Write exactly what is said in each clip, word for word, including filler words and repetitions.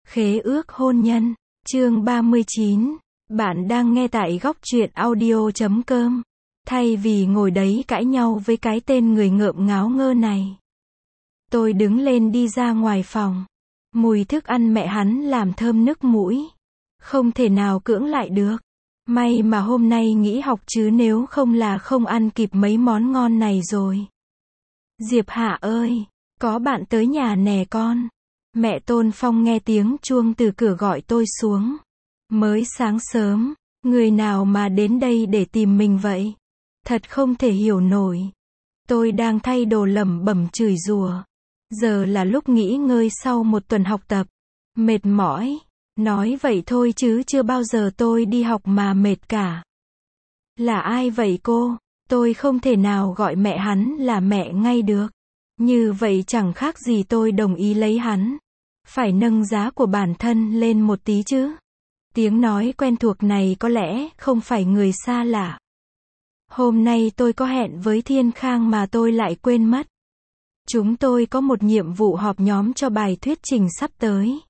Khế ước hôn nhân, chương ba mươi chín. Bạn đang nghe tại góc truyện audio chấm com. Thay vì ngồi đấy cãi nhau với cái tên người ngợm ngáo ngơ này, tôi đứng lên đi ra ngoài phòng. Mùi thức ăn mẹ hắn làm thơm nức mũi, không thể nào cưỡng lại được. May mà hôm nay nghỉ học chứ nếu không là không ăn kịp mấy món ngon này rồi. Diệp Hạ ơi, có bạn tới nhà nè con. Mẹ Tôn Phong nghe tiếng chuông từ cửa gọi tôi xuống. Mới sáng sớm, người nào mà đến đây để tìm mình vậy? Thật không thể hiểu nổi. Tôi đang thay đồ lẩm bẩm chửi rủa. Giờ là lúc nghỉ ngơi sau một tuần học tập. Mệt mỏi. Nói vậy thôi chứ chưa bao giờ tôi đi học mà mệt cả. Là ai vậy cô? Tôi không thể nào gọi mẹ hắn là mẹ ngay được. Như vậy chẳng khác gì tôi đồng ý lấy hắn. Phải nâng giá của bản thân lên một tí chứ. Tiếng nói quen thuộc này có lẽ không phải người xa lạ. Hôm nay tôi có hẹn với Thiên Khang mà tôi lại quên mất. Chúng tôi có một nhiệm vụ họp nhóm cho bài thuyết trình sắp tới.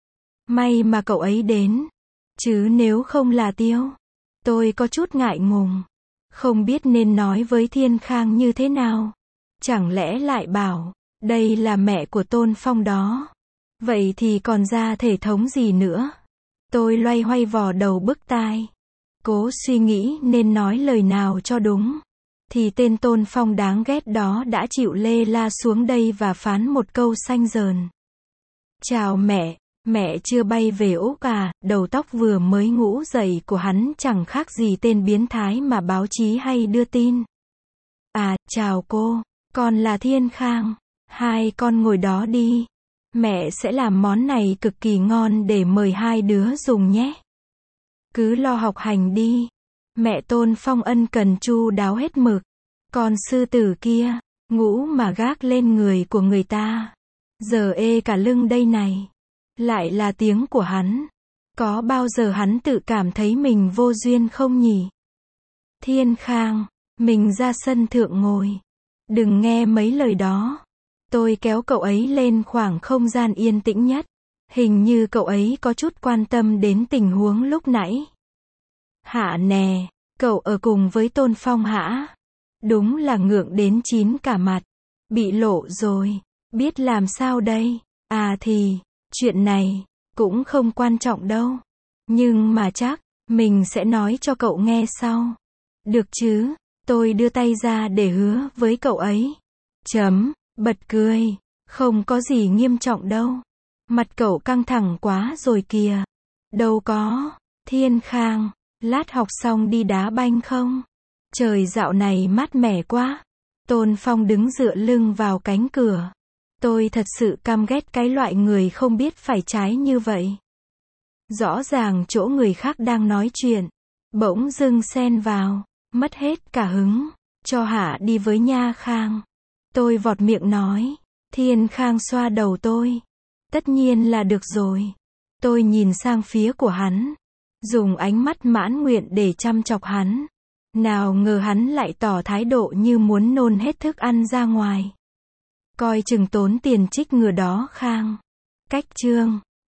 May mà cậu ấy đến. Chứ nếu không là Tiêu, tôi có chút ngại ngùng. Không biết nên nói với Thiên Khang như thế nào. Chẳng lẽ lại bảo, đây là mẹ của Tôn Phong đó. Vậy thì còn ra thể thống gì nữa. Tôi loay hoay vò đầu bứt tai. Cố suy nghĩ nên nói lời nào cho đúng. Thì tên Tôn Phong đáng ghét đó đã chịu lê la xuống đây và phán một câu xanh dờn. Chào mẹ, mẹ chưa bay về Úc à? Đầu tóc vừa mới ngủ dậy của hắn chẳng khác gì tên biến thái mà báo chí hay đưa tin. À, chào cô, con là Thiên Khang. Hai con ngồi đó đi. Mẹ sẽ làm món này cực kỳ ngon để mời hai đứa dùng nhé. Cứ lo học hành đi. Mẹ Tôn Phong ân cần chu đáo hết mực. Con sư tử kia, ngủ mà gác lên người của người ta. Giờ ê cả lưng đây này. Lại là tiếng của hắn. Có bao giờ hắn tự cảm thấy mình vô duyên không nhỉ? Thiên Khang, mình ra sân thượng ngồi. Đừng nghe mấy lời đó. Tôi kéo cậu ấy lên khoảng không gian yên tĩnh nhất. Hình như cậu ấy có chút quan tâm đến tình huống lúc nãy. Hạ nè, cậu ở cùng với Tôn Phong hả? Đúng là ngượng đến chín cả mặt. Bị lộ rồi. Biết làm sao đây? À thì, chuyện này, cũng không quan trọng đâu. Nhưng mà chắc, mình sẽ nói cho cậu nghe sau. Được chứ? Tôi đưa tay ra để hứa với cậu ấy. Chấm. Bật cười. Không có gì nghiêm trọng đâu. Mặt cậu căng thẳng quá rồi kìa. Đâu có. Thiên Khang, lát học xong đi đá banh không? Trời dạo này mát mẻ quá. Tôn Phong đứng dựa lưng vào cánh cửa. Tôi thật sự căm ghét cái loại người không biết phải trái như vậy. Rõ ràng chỗ người khác đang nói chuyện, bỗng dưng xen vào, mất hết cả hứng. Cho Hạ đi với nha Khang. Tôi vọt miệng nói. Thiên Khang xoa đầu tôi. Tất nhiên là được rồi. Tôi nhìn sang phía của hắn, dùng ánh mắt mãn nguyện để chăm chọc hắn. Nào ngờ hắn lại tỏ thái độ như muốn nôn hết thức ăn ra ngoài. Coi chừng tốn tiền trích ngừa đó Khang. Cách chương